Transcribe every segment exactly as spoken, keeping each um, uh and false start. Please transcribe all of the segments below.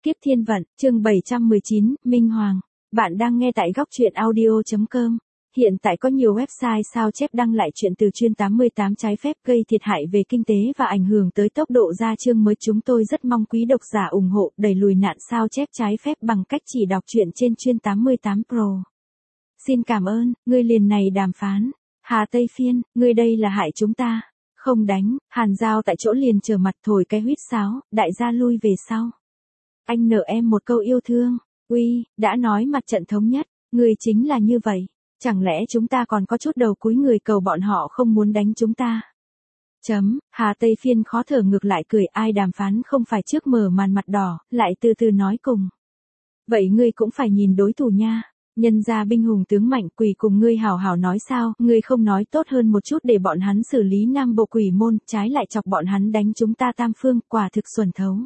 Kiếp thiên vận, chương bảy trăm mười chín, Minh Hoàng. Bạn đang nghe tại góc truyện audio chấm com. Hiện tại có nhiều website sao chép đăng lại chuyện từ chuyên tám mươi tám trái phép gây thiệt hại về kinh tế và ảnh hưởng tới tốc độ ra chương mới. Chúng tôi rất mong quý độc giả ủng hộ đẩy lùi nạn sao chép trái phép bằng cách chỉ đọc truyện trên chuyên tám mươi tám Pro. Xin cảm ơn, ngươi liền này đàm phán. Hà Tây Phiên, ngươi đây là hại chúng ta. Không đánh, Hàn Giao tại chỗ liền trở mặt thổi cái huýt sáo, đại gia lui về sau. Anh nợ em một câu yêu thương, uy, đã nói mặt trận thống nhất, người chính là như vậy, chẳng lẽ chúng ta còn có chút đầu cúi người cầu bọn họ không muốn đánh chúng ta. Chấm, Hà Tây Phiên khó thở ngược lại cười, ai đàm phán không phải trước mở màn mặt đỏ, lại từ từ nói cùng. Vậy ngươi cũng phải nhìn đối thủ nha. Nhân ra binh hùng tướng mạnh quỷ cùng ngươi hào hào nói sao, ngươi không nói tốt hơn một chút để bọn hắn xử lý Nam Bộ quỷ môn, trái lại chọc bọn hắn đánh chúng ta tam phương, quả thực xuẩn thấu.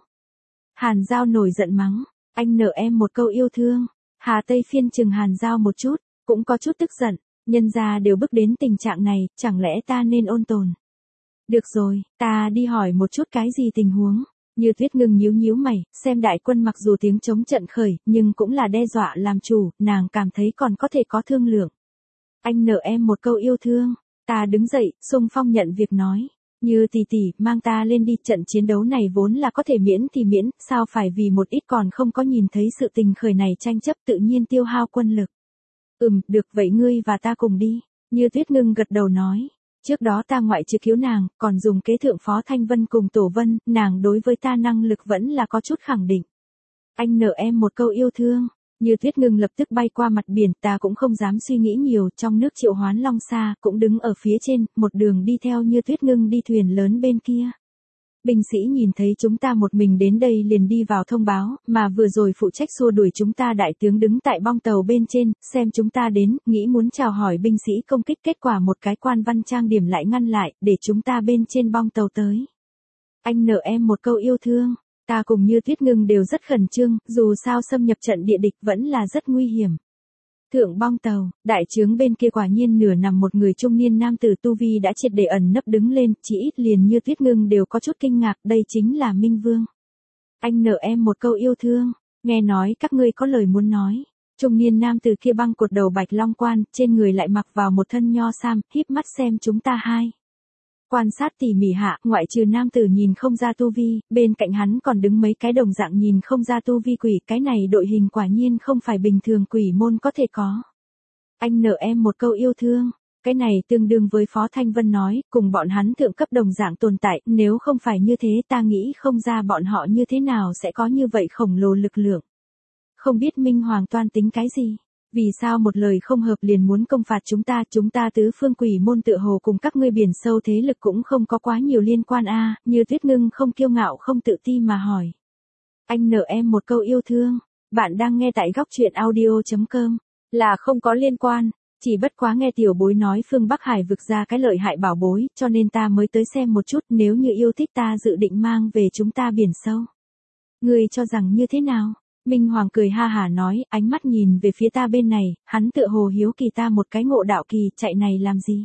Hàn Giao nổi giận mắng, anh nợ em một câu yêu thương. Hà Tây Phiên chừng Hàn Giao một chút, cũng có chút tức giận, nhân ra đều bước đến tình trạng này, chẳng lẽ ta nên ôn tồn. Được rồi, ta đi hỏi một chút cái gì tình huống. Như Tuyết ngừng nhíu nhíu mày, xem đại quân mặc dù tiếng chống trận khởi, nhưng cũng là đe dọa làm chủ, nàng cảm thấy còn có thể có thương lượng. Anh nợ em một câu yêu thương, ta đứng dậy, xung phong nhận việc nói. Như tỷ tỷ, mang ta lên đi, trận chiến đấu này vốn là có thể miễn thì miễn, sao phải vì một ít còn không có nhìn thấy sự tình khởi này tranh chấp tự nhiên tiêu hao quân lực. Ừm, được vậy ngươi và ta cùng đi. Như Tuyết ngưng gật đầu nói. Trước đó ta ngoại trừ cứu nàng, còn dùng kế thượng Phó Thanh Vân cùng Tổ Vân, nàng đối với ta năng lực vẫn là có chút khẳng định. Anh nợ em một câu yêu thương. Như Tuyết ngưng lập tức bay qua mặt biển, ta cũng không dám suy nghĩ nhiều, trong nước Triệu Hoán Long Sa cũng đứng ở phía trên, một đường đi theo Như Tuyết ngưng đi thuyền lớn bên kia. Binh sĩ nhìn thấy chúng ta một mình đến đây liền đi vào thông báo, mà vừa rồi phụ trách xua đuổi chúng ta đại tướng đứng tại bong tàu bên trên, xem chúng ta đến, nghĩ muốn chào hỏi binh sĩ công kích, kết quả một cái quan văn trang điểm lại ngăn lại, để chúng ta bên trên bong tàu tới. Anh nợ em một câu yêu thương, ta cùng Như Tuyết ngưng đều rất khẩn trương, dù sao xâm nhập trận địa địch vẫn là rất nguy hiểm. Thượng bong tàu, đại trướng bên kia quả nhiên nửa nằm một người trung niên nam tử tu vi đã triệt để ẩn nấp đứng lên, chỉ ít liền Như Tuyết ngưng đều có chút kinh ngạc, đây chính là Minh Vương. Anh nợ em một câu yêu thương, nghe nói các ngươi có lời muốn nói. Trung niên nam tử kia băng cột đầu bạch long quan, trên người lại mặc vào một thân nho sam, híp mắt xem chúng ta hai. Quan sát tỉ mỉ hạ, ngoại trừ nam tử nhìn không ra tu vi, bên cạnh hắn còn đứng mấy cái đồng dạng nhìn không ra tu vi quỷ, cái này đội hình quả nhiên không phải bình thường quỷ môn có thể có. Anh nợ em một câu yêu thương, cái này tương đương với Phó Thanh Vân nói, cùng bọn hắn thượng cấp đồng dạng tồn tại, nếu không phải như thế ta nghĩ không ra bọn họ như thế nào sẽ có như vậy khổng lồ lực lượng. Không biết Minh Hoàng toan tính cái gì? Vì sao một lời không hợp liền muốn công phạt chúng ta, chúng ta tứ phương quỷ môn tựa hồ cùng các ngươi biển sâu thế lực cũng không có quá nhiều liên quan a. À, Như Tuyết ngưng không kiêu ngạo không tự ti mà hỏi. Anh nợ em một câu yêu thương, bạn đang nghe tại góc truyện audio chấm com, là không có liên quan, chỉ bất quá nghe tiểu bối nói phương Bắc Hải vực ra cái lợi hại bảo bối, cho nên ta mới tới xem một chút, nếu như yêu thích ta dự định mang về chúng ta biển sâu. Ngươi cho rằng như thế nào? Minh Hoàng cười ha hả nói, ánh mắt nhìn về phía ta bên này, hắn tựa hồ hiếu kỳ ta một cái ngộ đạo kỳ, chạy này làm gì?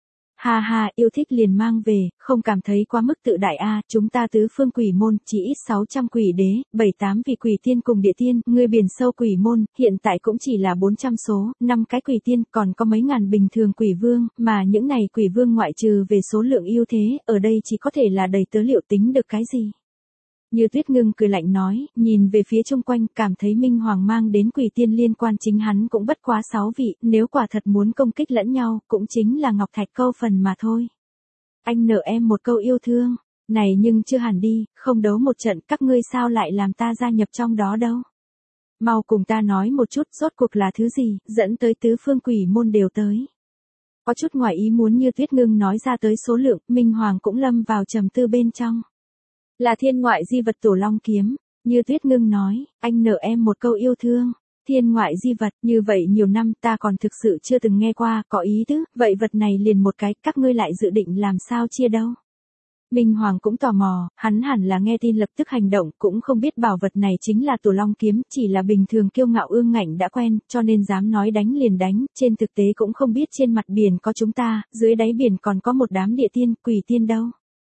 Ha ha, yêu thích liền mang về, không cảm thấy quá mức tự đại a, à, chúng ta tứ phương quỷ môn, chỉ ít sáu trăm quỷ đế, bảy tám vị quỷ tiên cùng địa tiên, người biển sâu quỷ môn, hiện tại cũng chỉ là bốn trăm số, năm cái quỷ tiên, còn có mấy ngàn bình thường quỷ vương, mà những này quỷ vương ngoại trừ về số lượng ưu thế, ở đây chỉ có thể là đầy tớ liệu tính được cái gì? Như Tuyết ngưng cười lạnh nói, nhìn về phía chung quanh, cảm thấy Minh Hoàng mang đến quỷ tiên liên quan chính hắn cũng bất quá sáu vị, nếu quả thật muốn công kích lẫn nhau, cũng chính là Ngọc Thạch câu phần mà thôi. Anh nợ em một câu yêu thương, này nhưng chưa hẳn đi, không đấu một trận, các ngươi sao lại làm ta gia nhập trong đó đâu. Mau cùng ta nói một chút, rốt cuộc là thứ gì, dẫn tới tứ phương quỷ môn đều tới. Có chút ngoài ý muốn Như Tuyết ngưng nói ra tới số lượng, Minh Hoàng cũng lâm vào trầm tư bên trong. Là thiên ngoại di vật Tổ Long kiếm, Như Tuyết ngưng nói, anh nợ em một câu yêu thương. Thiên ngoại di vật, như vậy nhiều năm ta còn thực sự chưa từng nghe qua, có ý tứ, vậy vật này liền một cái, các ngươi lại dự định làm sao chia đâu. Minh Hoàng cũng tò mò, hắn hẳn là nghe tin lập tức hành động, cũng không biết bảo vật này chính là Tổ Long kiếm, chỉ là bình thường kiêu ngạo ương ngạnh đã quen, cho nên dám nói đánh liền đánh, trên thực tế cũng không biết trên mặt biển có chúng ta, dưới đáy biển còn có một đám địa tiên, quỷ tiên đâu.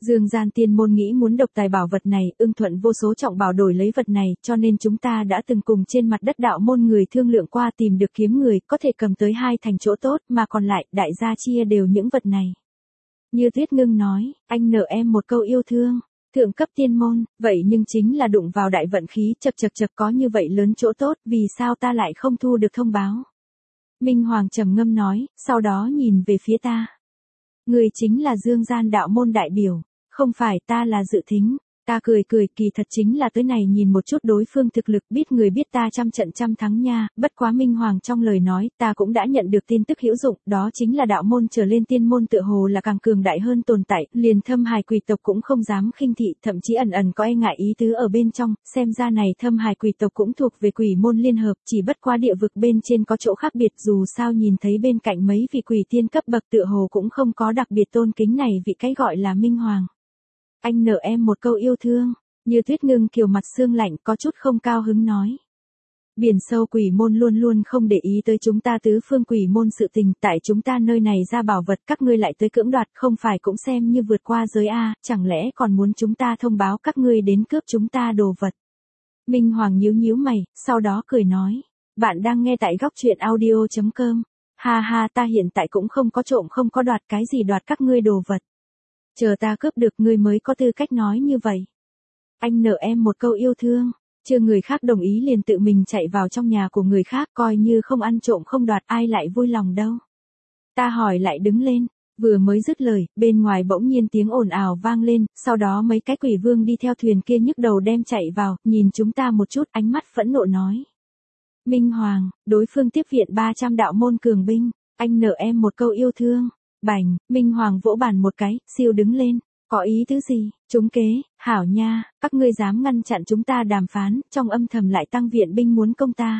Dương gian tiên môn nghĩ muốn độc tài bảo vật này, ưng thuận vô số trọng bảo đổi lấy vật này, cho nên chúng ta đã từng cùng trên mặt đất đạo môn người thương lượng qua tìm được kiếm người, có thể cầm tới hai thành chỗ tốt, mà còn lại, đại gia chia đều những vật này. Như Tuyết Ngưng nói, anh nợ em một câu yêu thương. Thượng cấp tiên môn, vậy nhưng chính là đụng vào đại vận khí, chật chật chật có như vậy lớn chỗ tốt, vì sao ta lại không thu được thông báo. Minh Hoàng trầm ngâm nói, sau đó nhìn về phía ta. Người chính là Dương gian đạo môn đại biểu, không phải ta là Dự Thính. Ta cười cười, kỳ thật chính là tới này nhìn một chút đối phương thực lực, biết người biết ta trăm trận trăm thắng nha, bất quá Minh Hoàng trong lời nói, ta cũng đã nhận được tin tức hữu dụng, đó chính là đạo môn trở lên tiên môn tựa hồ là càng cường đại hơn tồn tại, liền Thâm Hải quỷ tộc cũng không dám khinh thị, thậm chí ẩn ẩn có e ngại ý tứ ở bên trong, xem ra này Thâm Hải quỷ tộc cũng thuộc về quỷ môn liên hợp, chỉ bất quá địa vực bên trên có chỗ khác biệt, dù sao nhìn thấy bên cạnh mấy vị quỷ tiên cấp bậc tựa hồ cũng không có đặc biệt tôn kính này vị cái gọi là Minh Hoàng. Anh nợ em một câu yêu thương, Như Tuyết Ngưng kiều mặt sương lạnh có chút không cao hứng nói. Biển sâu quỷ môn luôn luôn không để ý tới chúng ta tứ phương quỷ môn sự tình, tại chúng ta nơi này ra bảo vật các ngươi lại tới cưỡng đoạt, không phải cũng xem như vượt qua giới A, chẳng lẽ còn muốn chúng ta thông báo các ngươi đến cướp chúng ta đồ vật. Minh Hoàng nhíu nhíu mày, sau đó cười nói, bạn đang nghe tại góc truyện audio chấm com, ha ha ta hiện tại cũng không có trộm không có đoạt cái gì đoạt các ngươi đồ vật. Chờ ta cướp được ngươi mới có tư cách nói như vậy. Anh nợ em một câu yêu thương, chưa người khác đồng ý liền tự mình chạy vào trong nhà của người khác coi như không ăn trộm không đoạt ai lại vui lòng đâu. Ta hỏi lại đứng lên, vừa mới dứt lời, bên ngoài bỗng nhiên tiếng ồn ào vang lên, sau đó mấy cái quỷ vương đi theo thuyền kia nhức đầu đem chạy vào, nhìn chúng ta một chút ánh mắt phẫn nộ nói. Minh Hoàng, đối phương tiếp viện ba trăm đạo môn cường binh, anh nợ em một câu yêu thương. Bành, Minh Hoàng vỗ bàn một cái, siêu đứng lên, có ý thứ gì, trúng kế, hảo nha, các ngươi dám ngăn chặn chúng ta đàm phán, trong âm thầm lại tăng viện binh muốn công ta.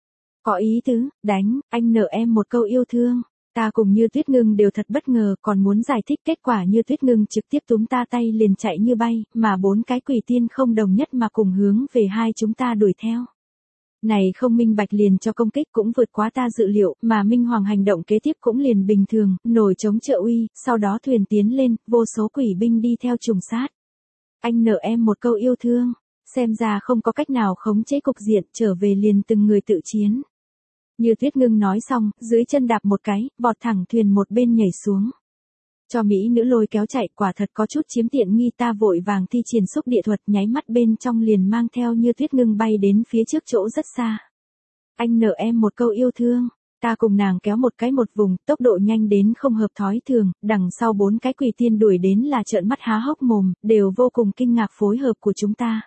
Có ý tứ, đánh, anh nợ em một câu yêu thương, ta cùng Như Tuyết Ngưng đều thật bất ngờ, còn muốn giải thích kết quả Như Tuyết Ngưng trực tiếp túm ta tay liền chạy như bay, mà bốn cái quỷ tiên không đồng nhất mà cùng hướng về hai chúng ta đuổi theo. Này không minh bạch liền cho công kích cũng vượt quá ta dự liệu, mà Minh Hoàng hành động kế tiếp cũng liền bình thường, nổi chống trợ uy, sau đó thuyền tiến lên, vô số quỷ binh đi theo trùng sát. Anh nợ em một câu yêu thương, xem ra không có cách nào khống chế cục diện, trở về liền từng người tự chiến. Như Tuyết Ngưng nói xong, dưới chân đạp một cái, vọt thẳng thuyền một bên nhảy xuống. Cho mỹ nữ lôi kéo chạy, quả thật có chút chiếm tiện nghi, ta vội vàng thi triển xúc địa thuật, nháy mắt bên trong liền mang theo Như Tuyết Ngưng bay đến phía trước chỗ rất xa. Anh nợ em một câu yêu thương, ta cùng nàng kéo một cái một vùng, tốc độ nhanh đến không hợp thói thường, đằng sau bốn cái quỷ tiên đuổi đến là trợn mắt há hốc mồm, đều vô cùng kinh ngạc phối hợp của chúng ta.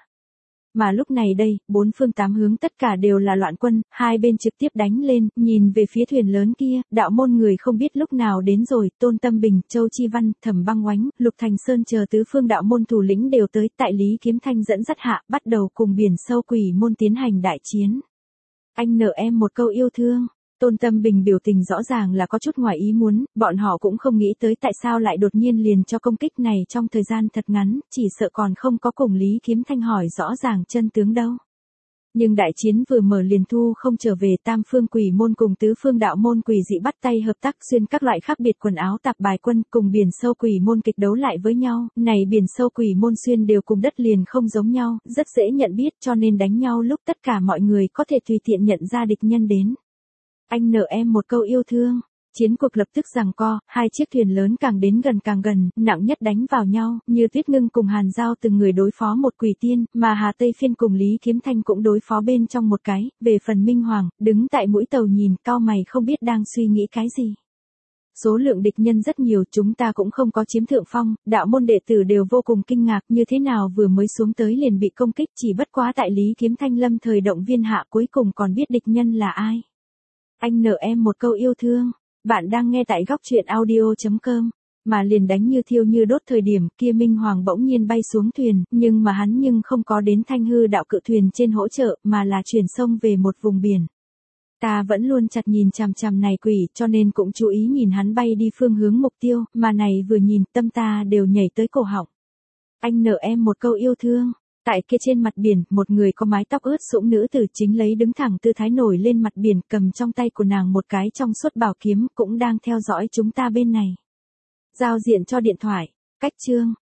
Mà lúc này đây, bốn phương tám hướng tất cả đều là loạn quân, hai bên trực tiếp đánh lên, nhìn về phía thuyền lớn kia, đạo môn người không biết lúc nào đến rồi, Tôn Tâm Bình, Châu Chi Văn, Thẩm Băng Oánh, Lục Thành Sơn chờ tứ phương đạo môn thủ lĩnh đều tới, tại Lý Kiếm Thanh dẫn dắt hạ, bắt đầu cùng biển sâu quỷ môn tiến hành đại chiến. Anh nợ em một câu yêu thương. Tôn Tâm Bình biểu tình rõ ràng là có chút ngoài ý muốn, bọn họ cũng không nghĩ tới tại sao lại đột nhiên liền cho công kích này trong thời gian thật ngắn, chỉ sợ còn không có cùng Lý Kiếm Thanh hỏi rõ ràng chân tướng đâu. Nhưng đại chiến vừa mở liền thu không trở về, tam phương quỷ môn cùng tứ phương đạo môn quỷ dị bắt tay hợp tác xuyên các loại khác biệt quần áo tạp bài quân cùng biển sâu quỷ môn kịch đấu lại với nhau, này biển sâu quỷ môn xuyên đều cùng đất liền không giống nhau, rất dễ nhận biết cho nên đánh nhau lúc tất cả mọi người có thể tùy tiện nhận ra địch nhân đến. Anh nợ em một câu yêu thương. Chiến cuộc lập tức giằng co, hai chiếc thuyền lớn càng đến gần càng gần, nặng nhất đánh vào nhau, Như Tuyết Ngưng cùng Hàn Giao từng người đối phó một quỷ tiên, mà Hà Tây Phiên cùng Lý Kiếm Thanh cũng đối phó bên trong một cái, về phần Minh Hoàng, đứng tại mũi tàu nhìn, cau mày không biết đang suy nghĩ cái gì. Số lượng địch nhân rất nhiều, chúng ta cũng không có chiếm thượng phong, đạo môn đệ tử đều vô cùng kinh ngạc, như thế nào vừa mới xuống tới liền bị công kích, chỉ bất quá tại Lý Kiếm Thanh lâm thời động viên hạ cuối cùng còn biết địch nhân là ai. Anh nợ em một câu yêu thương. Bạn đang nghe tại góc truyện audio chấm com, mà liền đánh như thiêu như đốt thời điểm kia Minh Hoàng bỗng nhiên bay xuống thuyền, nhưng mà hắn nhưng không có đến Thanh Hư đạo cự thuyền trên hỗ trợ, mà là chuyển sông về một vùng biển. Ta vẫn luôn chặt nhìn chằm chằm này quỷ, cho nên cũng chú ý nhìn hắn bay đi phương hướng mục tiêu, mà này vừa nhìn tâm ta đều nhảy tới cổ họng. Anh nợ em một câu yêu thương. Tại kia trên mặt biển, một người có mái tóc ướt sũng nữ tử chính lấy đứng thẳng tư thái nổi lên mặt biển, cầm trong tay của nàng một cái trong suốt bảo kiếm, cũng đang theo dõi chúng ta bên này. Giao diện cho điện thoại, cách chương,